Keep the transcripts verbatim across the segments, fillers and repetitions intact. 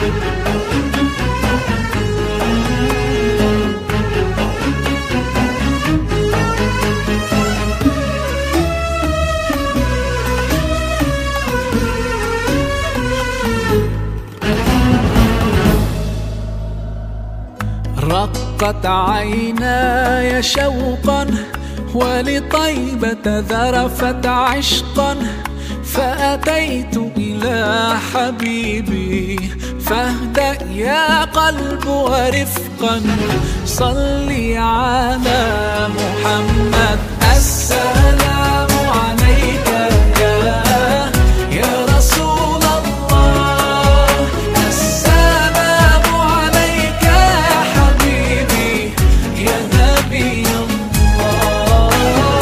رقت عيناي شوقا ولطيبة ذرفت عشقا، فأتيت إلى حبيبي فاهدأ يا قلب ورفقا. صلي على محمد السلام عليك يا يا رسول الله، السلام عليك يا حبيبي يا نبي الله،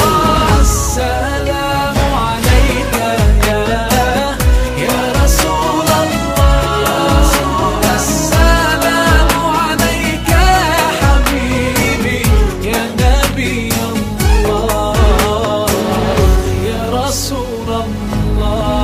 السلام عليك يا يا رسول الله، السلام عليك يا حبيبي يا نبي الله يا رسول الله.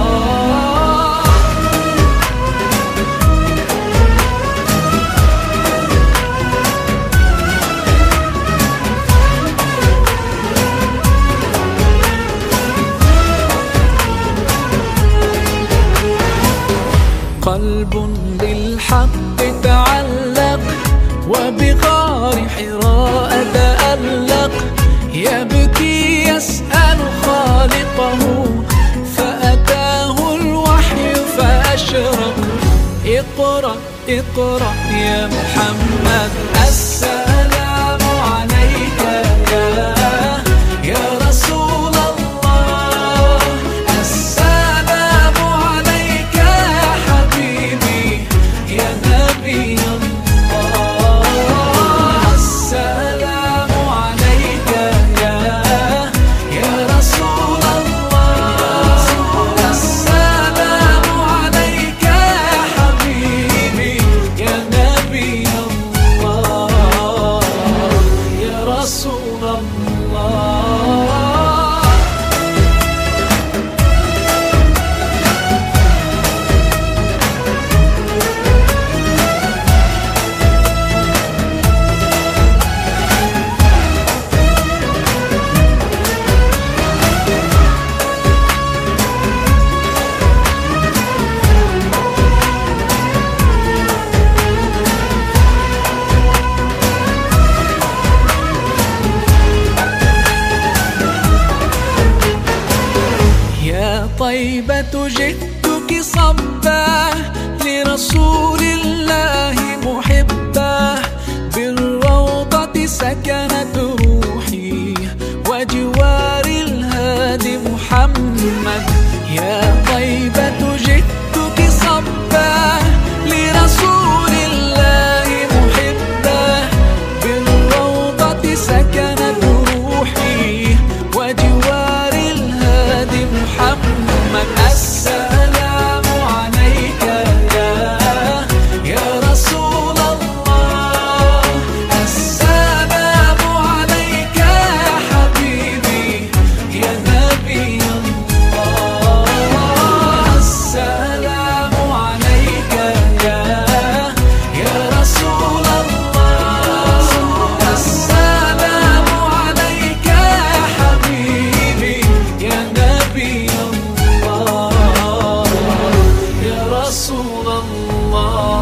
قلب بالحق تعلق وبغار حراء تألق، يبكي يسأل خالقه فأتاه الوحي فأشرق. اقرأ اقرأ يا محمد السلام عليك يا يا رسول الله، السلام عليك يا حبيبي يا نبي الله، السلام عليك يا يا رسول الله، السلام عليك يا حبيبي يا نبي الله يا رسول الله. يا طيبة جئتك صبا لرسول الله محبا، بالروضة سكنت روحي وجوار الهادي محمد. يا طيبة جئتك صبا لرسول الله محبا، بالروضة سكنت روحي وجوار الهادي محمد. السلام عليك يا يا رسول الله، السلام عليك يا حبيبي يا نبي الله، السلام عليك يا يا رسول الله، السلام عليك يا حبيبي يا نبي الله يا رسول الله.